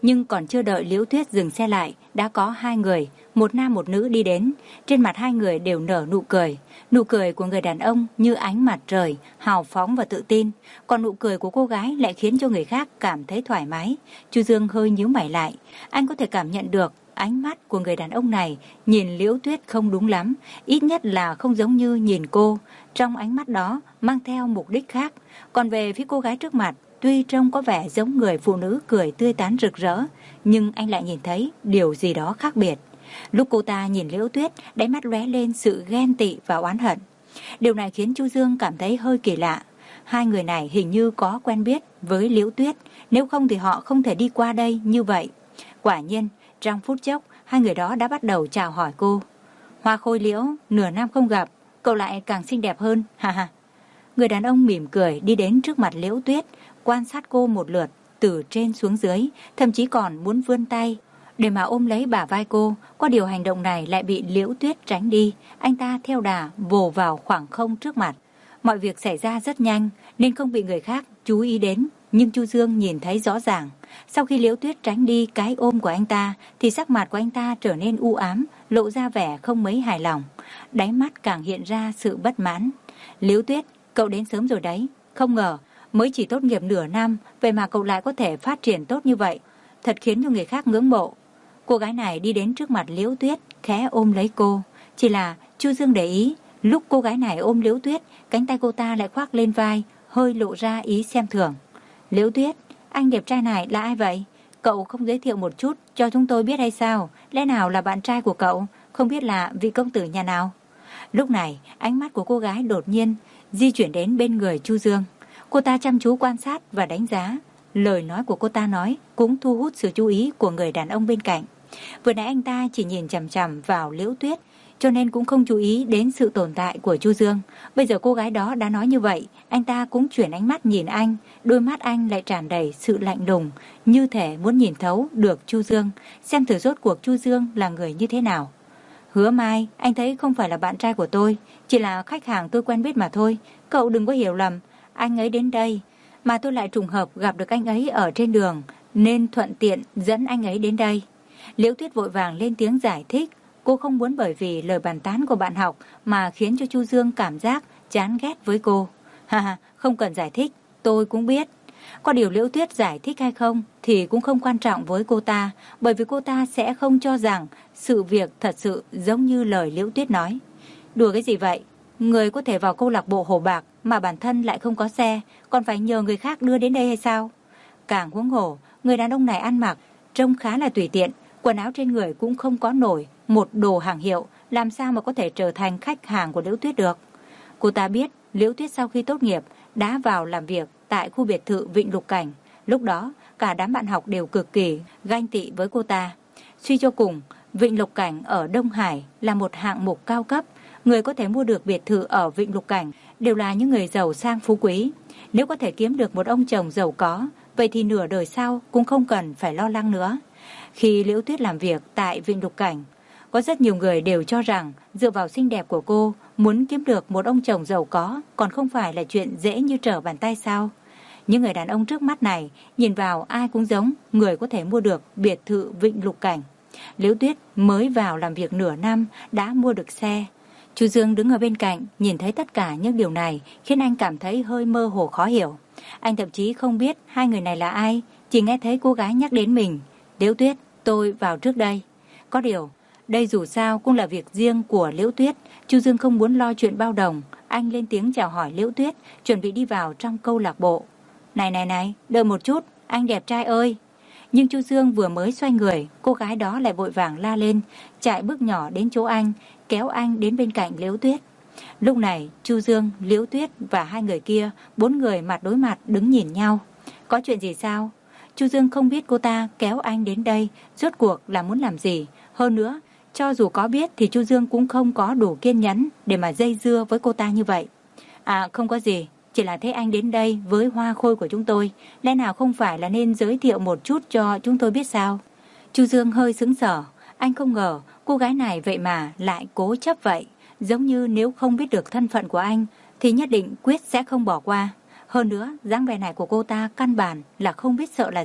Speaker 1: Nhưng còn chưa đợi Liễu Tuyết dừng xe lại, đã có hai người, một nam một nữ đi đến. Trên mặt hai người đều nở nụ cười. Nụ cười của người đàn ông như ánh mặt trời, hào phóng và tự tin. Còn nụ cười của cô gái lại khiến cho người khác cảm thấy thoải mái. Chu Dương hơi nhíu mày lại. Anh có thể cảm nhận được ánh mắt của người đàn ông này nhìn Liễu Tuyết không đúng lắm. Ít nhất là không giống như nhìn cô. Trong ánh mắt đó mang theo mục đích khác. Còn về phía cô gái trước mặt, tuy trông có vẻ giống người phụ nữ cười tươi tắn rực rỡ, nhưng anh lại nhìn thấy điều gì đó khác biệt. Lúc cô ta nhìn Liễu Tuyết, đáy mắt lóe lên sự ghen tị và oán hận. Điều này khiến Chu Dương cảm thấy hơi kỳ lạ. Hai người này hình như có quen biết với Liễu Tuyết, nếu không thì họ không thể đi qua đây như vậy. Quả nhiên, trong phút chốc, hai người đó đã bắt đầu chào hỏi cô. Hoa khôi Liễu, nửa năm không gặp, cậu lại càng xinh đẹp hơn, ha ha. Người đàn ông mỉm cười đi đến trước mặt Liễu Tuyết, quan sát cô một lượt, từ trên xuống dưới, thậm chí còn muốn vươn tay để mà ôm lấy bả vai cô. Có điều hành động này lại bị Liễu Tuyết tránh đi. Anh ta theo đà vồ vào khoảng không trước mặt. Mọi việc xảy ra rất nhanh nên không bị người khác chú ý đến, nhưng Chu Dương nhìn thấy rõ ràng. Sau khi Liễu Tuyết tránh đi cái ôm của anh ta thì sắc mặt của anh ta trở nên u ám, lộ ra vẻ không mấy hài lòng. Đáy mắt càng hiện ra sự bất mãn. Liễu Tuyết, cậu đến sớm rồi đấy. Không ngờ mới chỉ tốt nghiệp nửa năm, vậy mà cậu lại có thể phát triển tốt như vậy, thật khiến cho người khác ngưỡng mộ. Cô gái này đi đến trước mặt Liễu Tuyết, khẽ ôm lấy cô. Chỉ là Chu Dương để ý, lúc cô gái này ôm Liễu Tuyết, cánh tay cô ta lại khoác lên vai, hơi lộ ra ý xem thường. Liễu Tuyết, anh đẹp trai này là ai vậy? Cậu không giới thiệu một chút cho chúng tôi biết hay sao? Lẽ nào là bạn trai của cậu? Không biết là vị công tử nhà nào? Lúc này, ánh mắt của cô gái đột nhiên di chuyển đến bên người Chu Dương. Cô ta chăm chú quan sát và đánh giá. Lời nói của cô ta nói cũng thu hút sự chú ý của người đàn ông bên cạnh. Vừa nãy anh ta chỉ nhìn chằm chằm vào Liễu Tuyết, cho nên cũng không chú ý đến sự tồn tại của Chu Dương. Bây giờ cô gái đó đã nói như vậy, anh ta cũng chuyển ánh mắt nhìn anh. Đôi mắt anh lại tràn đầy sự lạnh lùng, như thể muốn nhìn thấu được Chu Dương, xem thử rốt cuộc Chu Dương là người như thế nào. Hứa Mai, anh thấy không phải là bạn trai của tôi, chỉ là khách hàng tôi quen biết mà thôi. Cậu đừng có hiểu lầm, anh ấy đến đây mà tôi lại trùng hợp gặp được anh ấy ở trên đường, nên thuận tiện dẫn anh ấy đến đây. Liễu Tuyết vội vàng lên tiếng giải thích. Cô không muốn bởi vì lời bàn tán của bạn học mà khiến cho Chu Dương cảm giác chán ghét với cô. Ha ha, không cần giải thích, tôi cũng biết. Có điều Liễu Tuyết giải thích hay không thì cũng không quan trọng với cô ta, bởi vì cô ta sẽ không cho rằng sự việc thật sự giống như lời Liễu Tuyết nói. Đùa cái gì vậy? Người có thể vào câu lạc bộ Hồ Bạc mà bản thân lại không có xe, còn phải nhờ người khác đưa đến đây hay sao? Càng huống hồ, người đàn ông này ăn mặc trông khá là tùy tiện, quần áo trên người cũng không có nổi một đồ hàng hiệu, làm sao mà có thể trở thành khách hàng của Liễu Tuyết được. Cô ta biết Liễu Tuyết sau khi tốt nghiệp đã vào làm việc tại khu biệt thự Vịnh Lục Cảnh. Lúc đó cả đám bạn học đều cực kỳ ganh tị với cô ta. Suy cho cùng, Vịnh Lục Cảnh ở Đông Hải là một hạng mục cao cấp. Người có thể mua được biệt thự ở Vịnh Lục Cảnh đều là những người giàu sang phú quý. Nếu có thể kiếm được một ông chồng giàu có, vậy thì nửa đời sau cũng không cần phải lo lắng nữa. Khi Liễu Tuyết làm việc tại Vịnh Lục Cảnh, có rất nhiều người đều cho rằng dựa vào xinh đẹp của cô, muốn kiếm được một ông chồng giàu có còn không phải là chuyện dễ như trở bàn tay sao. Những người đàn ông trước mắt này nhìn vào ai cũng giống người có thể mua được biệt thự Vịnh Lục Cảnh. Liễu Tuyết mới vào làm việc nửa năm đã mua được xe. Chu Dương đứng ở bên cạnh, nhìn thấy tất cả những điều này khiến anh cảm thấy hơi mơ hồ khó hiểu. Anh thậm chí không biết hai người này là ai, chỉ nghe thấy cô gái nhắc đến mình. Liễu Tuyết, tôi vào trước đây. Có điều, đây dù sao cũng là việc riêng của Liễu Tuyết. Chu Dương không muốn lo chuyện bao đồng. Anh lên tiếng chào hỏi Liễu Tuyết, chuẩn bị đi vào trong câu lạc bộ. Này này này, đợi một chút, anh đẹp trai ơi. Nhưng Chu Dương vừa mới xoay người, cô gái đó lại vội vàng la lên, chạy bước nhỏ đến chỗ anh, kéo anh đến bên cạnh Liễu Tuyết. Lúc này, Chu Dương, Liễu Tuyết và hai người kia, bốn người mặt đối mặt đứng nhìn nhau. Có chuyện gì sao? Chu Dương không biết cô ta kéo anh đến đây, rốt cuộc là muốn làm gì. Hơn nữa, cho dù có biết thì Chu Dương cũng không có đủ kiên nhẫn để mà dây dưa với cô ta như vậy. À, không có gì, chỉ là thấy anh đến đây với hoa khôi của chúng tôi, lẽ nào không phải là nên giới thiệu một chút cho chúng tôi biết sao? Chu Dương hơi sững sờ, anh không ngờ cô gái này vậy mà lại cố chấp vậy, giống như nếu không biết được thân phận của anh thì nhất định quyết sẽ không bỏ qua. Hơn nữa, dáng vẻ này của cô ta căn bản là không biết sợ là gì.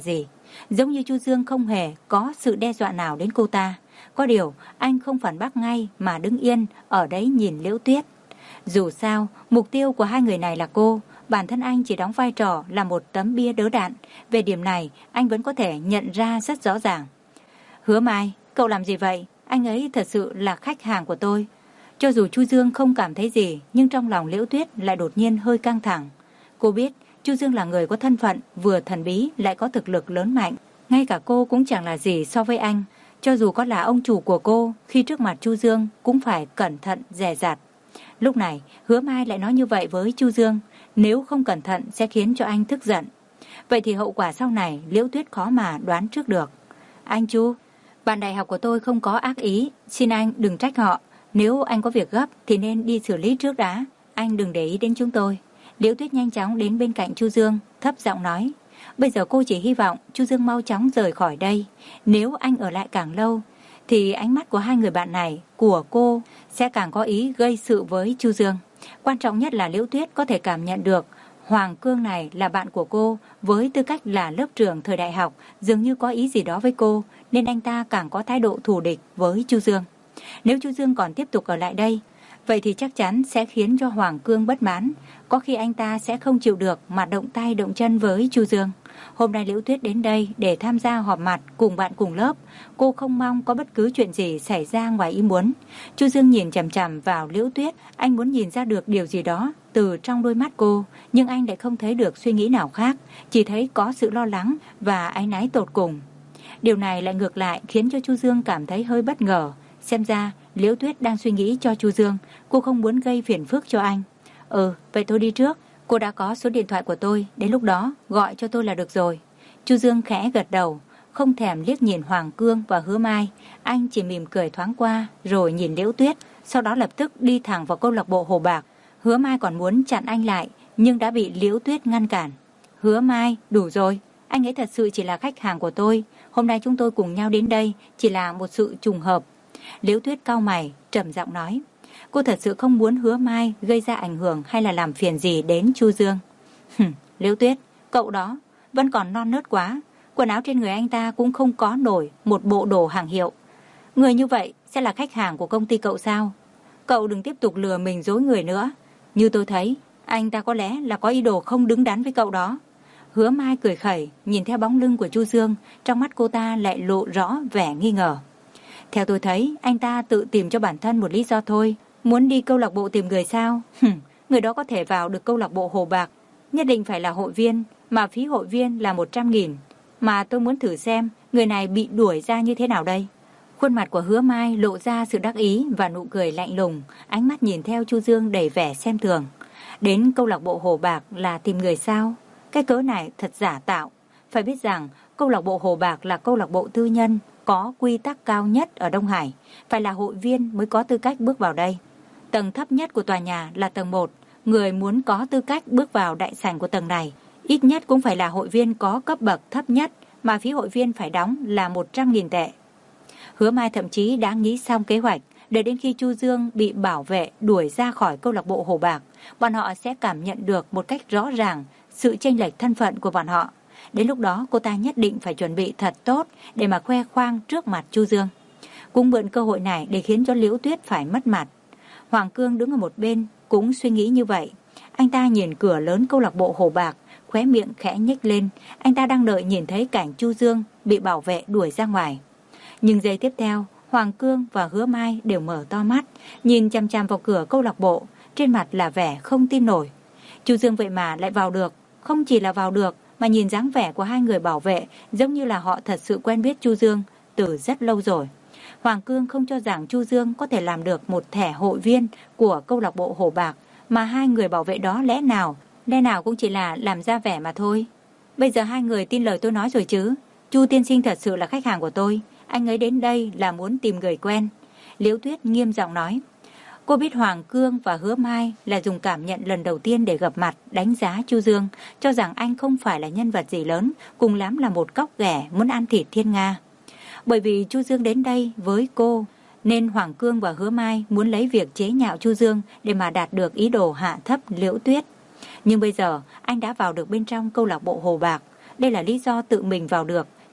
Speaker 1: Giống như Chu Dương không hề có sự đe dọa nào đến cô ta. Có điều, anh không phản bác ngay mà đứng yên ở đấy nhìn Liễu Tuyết. Dù sao, mục tiêu của hai người này là cô, bản thân anh chỉ đóng vai trò là một tấm bia đỡ đạn. Về điểm này, anh vẫn có thể nhận ra rất rõ ràng. Hứa Mai, cậu làm gì vậy? Anh ấy thật sự là khách hàng của tôi. Cho dù Chu Dương không cảm thấy gì, nhưng trong lòng Liễu Tuyết lại đột nhiên hơi căng thẳng. Cô biết, Chu Dương là người có thân phận, vừa thần bí lại có thực lực lớn mạnh. Ngay cả cô cũng chẳng là gì so với anh. Cho dù có là ông chủ của cô, khi trước mặt Chu Dương cũng phải cẩn thận, dè dặt. Lúc này, Hứa Mai lại nói như vậy với Chu Dương, nếu không cẩn thận sẽ khiến cho anh tức giận. Vậy thì hậu quả sau này Liễu Tuyết khó mà đoán trước được. Anh Chu, bạn đại học của tôi không có ác ý, xin anh đừng trách họ. Nếu anh có việc gấp thì nên đi xử lý trước đã, anh đừng để ý đến chúng tôi. Liễu Tuyết nhanh chóng đến bên cạnh Chu Dương, thấp giọng nói. Bây giờ cô chỉ hy vọng Chu Dương mau chóng rời khỏi đây. Nếu anh ở lại càng lâu thì ánh mắt của hai người bạn này của cô sẽ càng có ý gây sự với Chu Dương. Quan trọng nhất là Liễu Tuyết có thể cảm nhận được Hoàng Cương này là bạn của cô, với tư cách là lớp trưởng thời đại học, dường như có ý gì đó với cô, nên anh ta càng có thái độ thù địch với Chu Dương. Nếu Chu Dương còn tiếp tục ở lại đây, vậy thì chắc chắn sẽ khiến cho Hoàng Cương bất mãn. Có khi anh ta sẽ không chịu được mà động tay động chân với Chu Dương. Hôm nay Liễu Tuyết đến đây để tham gia họp mặt cùng bạn cùng lớp. Cô không mong có bất cứ chuyện gì xảy ra ngoài ý muốn. Chu Dương nhìn chằm chằm vào Liễu Tuyết. Anh muốn nhìn ra được điều gì đó từ trong đôi mắt cô. Nhưng anh lại không thấy được suy nghĩ nào khác. Chỉ thấy có sự lo lắng và áy náy tột cùng. Điều này lại ngược lại khiến cho Chu Dương cảm thấy hơi bất ngờ. Xem ra Liễu Tuyết đang suy nghĩ cho Chu Dương. Cô không muốn gây phiền phức cho anh. Ừ, vậy tôi đi trước. Cô đã có số điện thoại của tôi, đến lúc đó gọi cho tôi là được rồi. Chu Dương khẽ gật đầu, không thèm liếc nhìn Hoàng Cương và Hứa Mai. Anh chỉ mỉm cười thoáng qua rồi nhìn Liễu Tuyết, sau đó lập tức đi thẳng vào câu lạc bộ Hồ Bạc. Hứa Mai còn muốn chặn anh lại, nhưng đã bị Liễu Tuyết ngăn cản. Hứa Mai, đủ rồi, anh ấy thật sự chỉ là khách hàng của tôi. Hôm nay chúng tôi cùng nhau đến đây chỉ là một sự trùng hợp. Liễu Tuyết cau mày, trầm giọng nói. Cô thật sự không muốn Hứa Mai gây ra ảnh hưởng hay là làm phiền gì đến Chu Dương. Hừm, Liễu Tuyết, cậu đó vẫn còn non nớt quá. Quần áo trên người anh ta cũng không có nổi một bộ đồ hàng hiệu. Người như vậy sẽ là khách hàng của công ty cậu sao? Cậu đừng tiếp tục lừa mình dối người nữa. Như tôi thấy, anh ta có lẽ là có ý đồ không đứng đắn với cậu đó. Hứa Mai cười khẩy, nhìn theo bóng lưng của Chu Dương, trong mắt cô ta lại lộ rõ vẻ nghi ngờ. Theo tôi thấy, anh ta tự tìm cho bản thân một lý do thôi. Muốn đi câu lạc bộ tìm người sao? Hừm, người đó có thể vào được câu lạc bộ Hồ Bạc. Nhất định phải là hội viên, mà phí hội viên là một trăm nghìn. Mà tôi muốn thử xem người này bị đuổi ra như thế nào đây. Khuôn mặt của Hứa Mai lộ ra sự đắc ý và nụ cười lạnh lùng, ánh mắt nhìn theo Chu Dương đầy vẻ xem thường. Đến câu lạc bộ Hồ Bạc là tìm người sao? Cái cớ này thật giả tạo. Phải biết rằng câu lạc bộ Hồ Bạc là câu lạc bộ tư nhân, có quy tắc cao nhất ở Đông Hải. Phải là hội viên mới có tư cách bước vào đây. Tầng thấp nhất của tòa nhà là tầng một. Người muốn có tư cách bước vào đại sảnh của tầng này, ít nhất cũng phải là hội viên có cấp bậc thấp nhất, mà phí hội viên phải đóng là một trăm nghìn tệ. Hứa Mai thậm chí đã nghĩ xong kế hoạch, để đến khi Chu Dương bị bảo vệ đuổi ra khỏi câu lạc bộ Hồ Bạc, bọn họ sẽ cảm nhận được một cách rõ ràng sự chênh lệch thân phận của bọn họ. Đến lúc đó cô ta nhất định phải chuẩn bị thật tốt để mà khoe khoang trước mặt Chu Dương. Cũng mượn cơ hội này để khiến cho Liễu Tuyết phải mất mặt. Hoàng Cương đứng ở một bên cũng suy nghĩ như vậy. Anh ta nhìn cửa lớn câu lạc bộ Hồ Bạc, khóe miệng khẽ nhếch lên. Anh ta đang đợi nhìn thấy cảnh Chu Dương bị bảo vệ đuổi ra ngoài. Nhưng giây tiếp theo, Hoàng Cương và Hứa Mai đều mở to mắt, nhìn chằm chằm vào cửa câu lạc bộ, trên mặt là vẻ không tin nổi. Chu Dương vậy mà lại vào được, không chỉ là vào được, mà nhìn dáng vẻ của hai người bảo vệ giống như là họ thật sự quen biết Chu Dương từ rất lâu rồi. Hoàng Cương không cho rằng Chu Dương có thể làm được một thẻ hội viên của câu lạc bộ Hồ Bạc, mà hai người bảo vệ đó lẽ nào, lẽ nào cũng chỉ là làm ra vẻ mà thôi. Bây giờ hai người tin lời tôi nói rồi chứ? Chu tiên sinh thật sự là khách hàng của tôi, anh ấy đến đây là muốn tìm người quen. Liễu Tuyết nghiêm giọng nói. Cô biết Hoàng Cương và Hứa Mai là dùng cảm nhận lần đầu tiên để gặp mặt, đánh giá Chu Dương, cho rằng anh không phải là nhân vật gì lớn, cùng lắm là một cóc ghẻ muốn ăn thịt thiên nga. Bởi vì Chu Dương đến đây với cô, nên Hoàng Cương và Hứa Mai muốn lấy việc chế nhạo Chu Dương để mà đạt được ý đồ hạ thấp Liễu Tuyết. Nhưng bây giờ anh đã vào được bên trong câu lạc bộ Hồ Bạc. Đây là lý do tự mình vào được,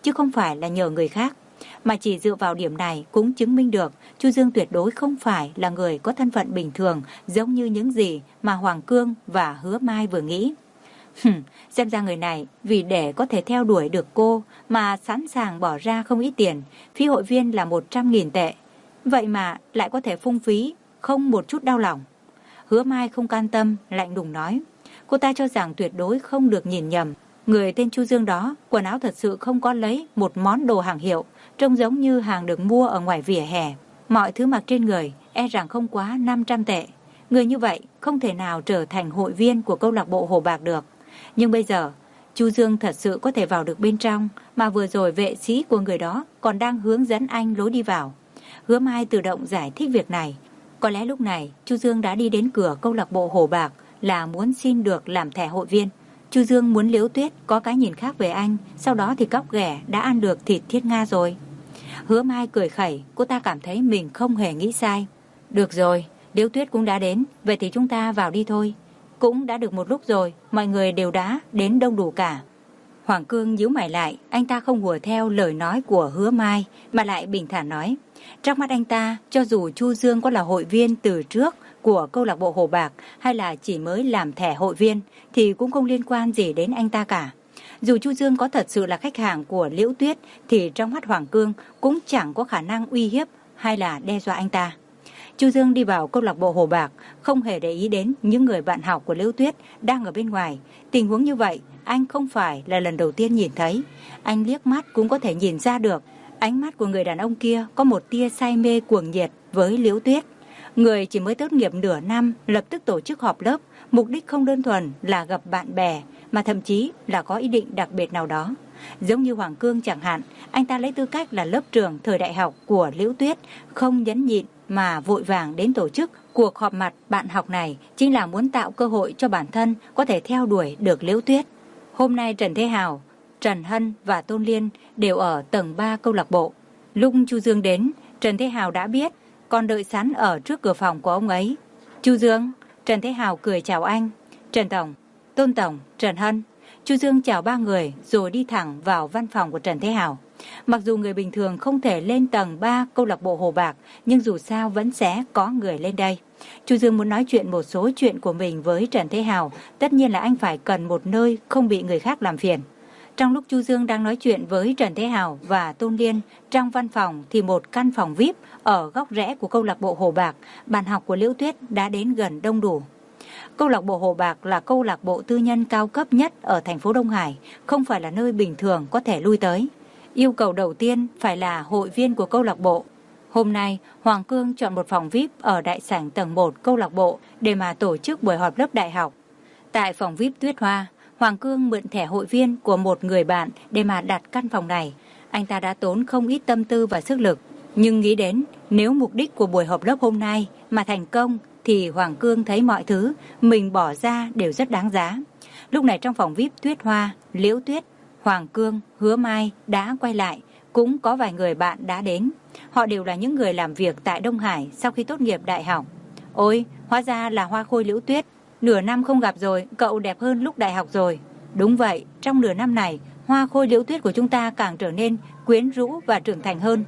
Speaker 1: chứ không phải là nhờ người khác. Mà chỉ dựa vào điểm này cũng chứng minh được Chu Dương tuyệt đối không phải là người có thân phận bình thường giống như những gì mà Hoàng Cương và Hứa Mai vừa nghĩ. Hừm, xem ra người này vì để có thể theo đuổi được cô mà sẵn sàng bỏ ra không ít tiền, phí hội viên là một trăm nghìn tệ. Vậy mà lại có thể phung phí, không một chút đau lòng. Hứa Mai không can tâm, lạnh lùng nói. Cô ta cho rằng tuyệt đối không được nhìn nhầm. Người tên Chu Dương đó, quần áo thật sự không có lấy một món đồ hàng hiệu, trông giống như hàng được mua ở ngoài vỉa hè. Mọi thứ mặc trên người, e rằng không quá năm trăm tệ. Người như vậy không thể nào trở thành hội viên của câu lạc bộ Hồ Bạc được. Nhưng bây giờ, Chu Dương thật sự có thể vào được bên trong, mà vừa rồi vệ sĩ của người đó còn đang hướng dẫn anh lối đi vào. Hứa Mai tự động giải thích việc này. Có lẽ lúc này, Chu Dương đã đi đến cửa câu lạc bộ Hồ Bạc là muốn xin được làm thẻ hội viên. Chu Dương muốn Liễu Tuyết có cái nhìn khác về anh, sau đó thì cóc ghẻ đã ăn được thịt thiết Nga rồi. Hứa Mai cười khẩy, cô ta cảm thấy mình không hề nghĩ sai. Được rồi, Liễu Tuyết cũng đã đến, vậy thì chúng ta vào đi thôi. Cũng đã được một lúc rồi, mọi người đều đã đến đông đủ cả. Hoàng Cương nhíu mày lại, anh ta không hùa theo lời nói của Hứa Mai, mà lại bình thản nói. Trong mắt anh ta, cho dù Chu Dương có là hội viên từ trước của câu lạc bộ Hồ Bạc hay là chỉ mới làm thẻ hội viên thì cũng không liên quan gì đến anh ta cả. Dù Chu Dương có thật sự là khách hàng của Liễu Tuyết thì trong mắt Hoàng Cương cũng chẳng có khả năng uy hiếp hay là đe dọa anh ta. Chu Dương đi vào câu lạc bộ Hồ Bạc, không hề để ý đến những người bạn học của Liễu Tuyết đang ở bên ngoài. Tình huống như vậy, anh không phải là lần đầu tiên nhìn thấy. Anh liếc mắt cũng có thể nhìn ra được, ánh mắt của người đàn ông kia có một tia say mê cuồng nhiệt với Liễu Tuyết. Người chỉ mới tốt nghiệp nửa năm lập tức tổ chức họp lớp, mục đích không đơn thuần là gặp bạn bè, mà thậm chí là có ý định đặc biệt nào đó. Giống như Hoàng Cương chẳng hạn, anh ta lấy tư cách là lớp trưởng thời đại học của Liễu Tuyết, không nhẫn nhịn mà vội vàng đến tổ chức cuộc họp mặt bạn học này chính là muốn tạo cơ hội cho bản thân có thể theo đuổi được Liễu Tuyết. Hôm nay Trần Thế Hào, Trần Hân và Tôn Liên đều ở tầng ba câu lạc bộ. Lúc Chu Dương đến, Trần Thế Hào đã biết, còn đợi sẵn ở trước cửa phòng của ông ấy. Chu Dương, Trần Thế Hào cười chào anh. Trần Tổng, Tôn Tổng, Trần Hân. Chu Dương chào ba người rồi đi thẳng vào văn phòng của Trần Thế Hào. Mặc dù người bình thường không thể lên tầng ba câu lạc bộ Hồ Bạc, nhưng dù sao vẫn sẽ có người lên đây. Chu Dương muốn nói chuyện một số chuyện của mình với Trần Thế Hào, tất nhiên là anh phải cần một nơi không bị người khác làm phiền. Trong lúc Chu Dương đang nói chuyện với Trần Thế Hào và Tôn Liên trong văn phòng thì một căn phòng vi ai pi ở góc rẽ của câu lạc bộ Hồ Bạc, bạn học của Liễu Tuyết đã đến gần đông đủ. Câu lạc bộ Hồ Bạc là câu lạc bộ tư nhân cao cấp nhất ở thành phố Đông Hải, không phải là nơi bình thường có thể lui tới. Yêu cầu đầu tiên phải là hội viên của câu lạc bộ. Hôm nay, Hoàng Cương chọn một phòng vi ai pi ở đại sảnh tầng một câu lạc bộ để mà tổ chức buổi họp lớp đại học. Tại phòng vi ai pi Tuyết Hoa, Hoàng Cương mượn thẻ hội viên của một người bạn để mà đặt căn phòng này. Anh ta đã tốn không ít tâm tư và sức lực, nhưng nghĩ đến nếu mục đích của buổi họp lớp hôm nay mà thành công thì Hoàng Cương thấy mọi thứ mình bỏ ra đều rất đáng giá. Lúc này trong phòng vi ai pi Tuyết Hoa, Liễu Tuyết, Hoàng Cương, Hứa Mai đã quay lại, cũng có vài người bạn đã đến. Họ đều là những người làm việc tại Đông Hải sau khi tốt nghiệp đại học. Ôi, hóa ra là Hoa Khôi Liễu Tuyết. Nửa năm không gặp rồi, cậu đẹp hơn lúc đại học rồi. Đúng vậy, trong nửa năm này, Hoa Khôi Liễu Tuyết của chúng ta càng trở nên quyến rũ và trưởng thành hơn.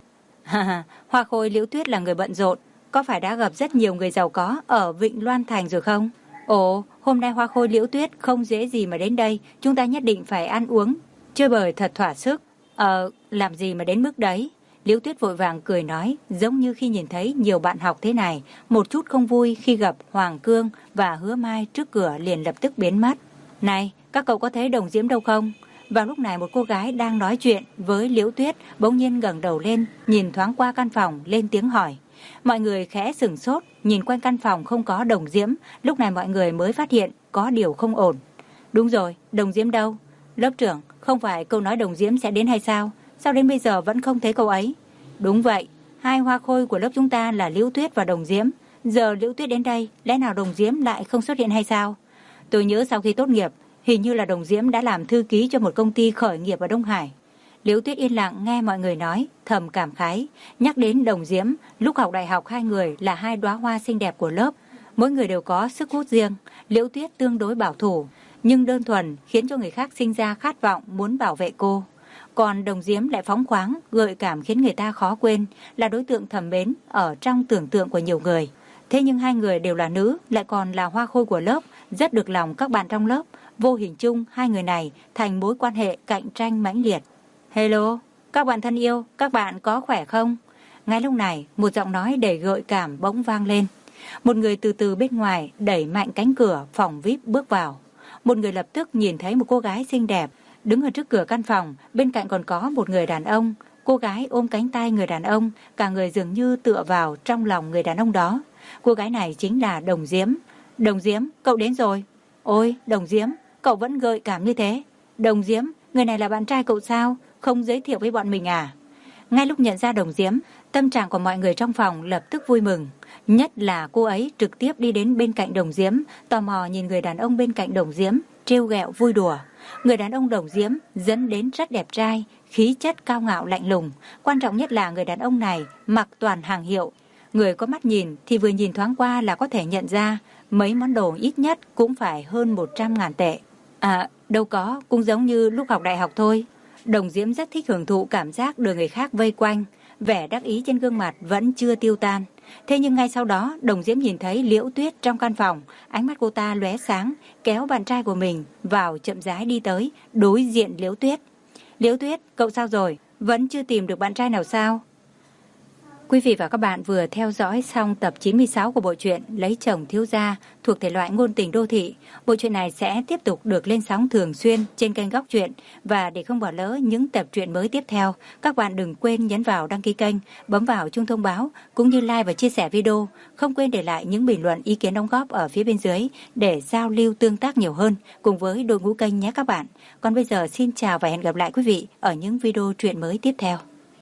Speaker 1: Hoa Khôi Liễu Tuyết là người bận rộn, có phải đã gặp rất nhiều người giàu có ở Vịnh Loan Thành rồi không? Ồ, hôm nay Hoa Khôi Liễu Tuyết không dễ gì mà đến đây, chúng ta nhất định phải ăn uống, chơi bời thật thỏa sức. Ờ, làm gì mà đến mức đấy? Liễu Tuyết vội vàng cười nói, giống như khi nhìn thấy nhiều bạn học thế này, một chút không vui khi gặp Hoàng Cương và Hứa Mai trước cửa liền lập tức biến mất. Này, các cậu có thấy Đồng Diễm đâu không? Vào lúc này một cô gái đang nói chuyện với Liễu Tuyết bỗng nhiên ngẩng đầu lên, nhìn thoáng qua căn phòng, lên tiếng hỏi. Mọi người khẽ sửng sốt, nhìn quanh căn phòng không có Đồng Diễm, lúc này mọi người mới phát hiện có điều không ổn. Đúng rồi, Đồng Diễm đâu? Lớp trưởng, không phải câu nói Đồng Diễm sẽ đến hay sao? Sao đến bây giờ vẫn không thấy câu ấy? Đúng vậy, hai hoa khôi của lớp chúng ta là Liễu Tuyết và Đồng Diễm. Giờ Liễu Tuyết đến đây, lẽ nào Đồng Diễm lại không xuất hiện hay sao? Tôi nhớ sau khi tốt nghiệp, hình như là Đồng Diễm đã làm thư ký cho một công ty khởi nghiệp ở Đông Hải. Liễu Tuyết yên lặng nghe mọi người nói, thầm cảm khái. Nhắc đến Đồng Diễm, lúc học đại học hai người là hai đóa hoa xinh đẹp của lớp. Mỗi người đều có sức hút riêng. Liễu Tuyết tương đối bảo thủ, nhưng đơn thuần khiến cho người khác sinh ra khát vọng muốn bảo vệ cô. Còn Đồng Diễm lại phóng khoáng, gợi cảm khiến người ta khó quên, là đối tượng thầm mến ở trong tưởng tượng của nhiều người. Thế nhưng hai người đều là nữ, lại còn là hoa khôi của lớp, rất được lòng các bạn trong lớp. Vô hình chung, hai người này thành mối quan hệ cạnh tranh mãnh liệt. Hello, các bạn thân yêu, các bạn có khỏe không? Ngay lúc này, một giọng nói đầy gợi cảm bỗng vang lên. Một người từ từ bên ngoài đẩy mạnh cánh cửa phòng vi ai pi bước vào. Một người lập tức nhìn thấy một cô gái xinh đẹp đứng ở trước cửa căn phòng, bên cạnh còn có một người đàn ông. Cô gái ôm cánh tay người đàn ông, cả người dường như tựa vào trong lòng người đàn ông đó. Cô gái này chính là Đồng Diễm. Đồng Diễm, cậu đến rồi. Ôi, Đồng Diễm, cậu vẫn gợi cảm như thế. Đồng Diễm, người này là bạn trai cậu sao? Không giới thiệu với bọn mình à? Ngay lúc nhận ra Đồng Diễm, tâm trạng của mọi người trong phòng lập tức vui mừng. Nhất là cô ấy trực tiếp đi đến bên cạnh Đồng Diễm, tò mò nhìn người đàn ông bên cạnh Đồng Diễm, trêu ghẹo vui đùa. Người đàn ông Đồng Diễm dẫn đến rất đẹp trai, khí chất cao ngạo lạnh lùng. Quan trọng nhất là người đàn ông này mặc toàn hàng hiệu. Người có mắt nhìn thì vừa nhìn thoáng qua là có thể nhận ra mấy món đồ ít nhất cũng phải hơn một trăm ngàn tệ. À, đâu có, cũng giống như lúc học đại học thôi. Đồng Diễm rất thích hưởng thụ cảm giác được người khác vây quanh, vẻ đắc ý trên gương mặt vẫn chưa tiêu tan. Thế nhưng ngay sau đó, Đồng Diễm nhìn thấy Liễu Tuyết trong căn phòng, ánh mắt cô ta lóe sáng, kéo bạn trai của mình vào chậm rãi đi tới, đối diện Liễu Tuyết. Liễu Tuyết, cậu sao rồi? Vẫn chưa tìm được bạn trai nào sao? Quý vị và các bạn vừa theo dõi xong tập chín mươi sáu của bộ truyện Lấy chồng thiếu gia thuộc thể loại ngôn tình đô thị. Bộ truyện này sẽ tiếp tục được lên sóng thường xuyên trên kênh Góc Truyện, và để không bỏ lỡ những tập truyện mới tiếp theo, các bạn đừng quên nhấn vào đăng ký kênh, bấm vào chuông thông báo cũng như like và chia sẻ video. Không quên để lại những bình luận ý kiến đóng góp ở phía bên dưới để giao lưu tương tác nhiều hơn cùng với đội ngũ kênh nhé các bạn. Còn bây giờ xin chào và hẹn gặp lại quý vị ở những video truyện mới tiếp theo.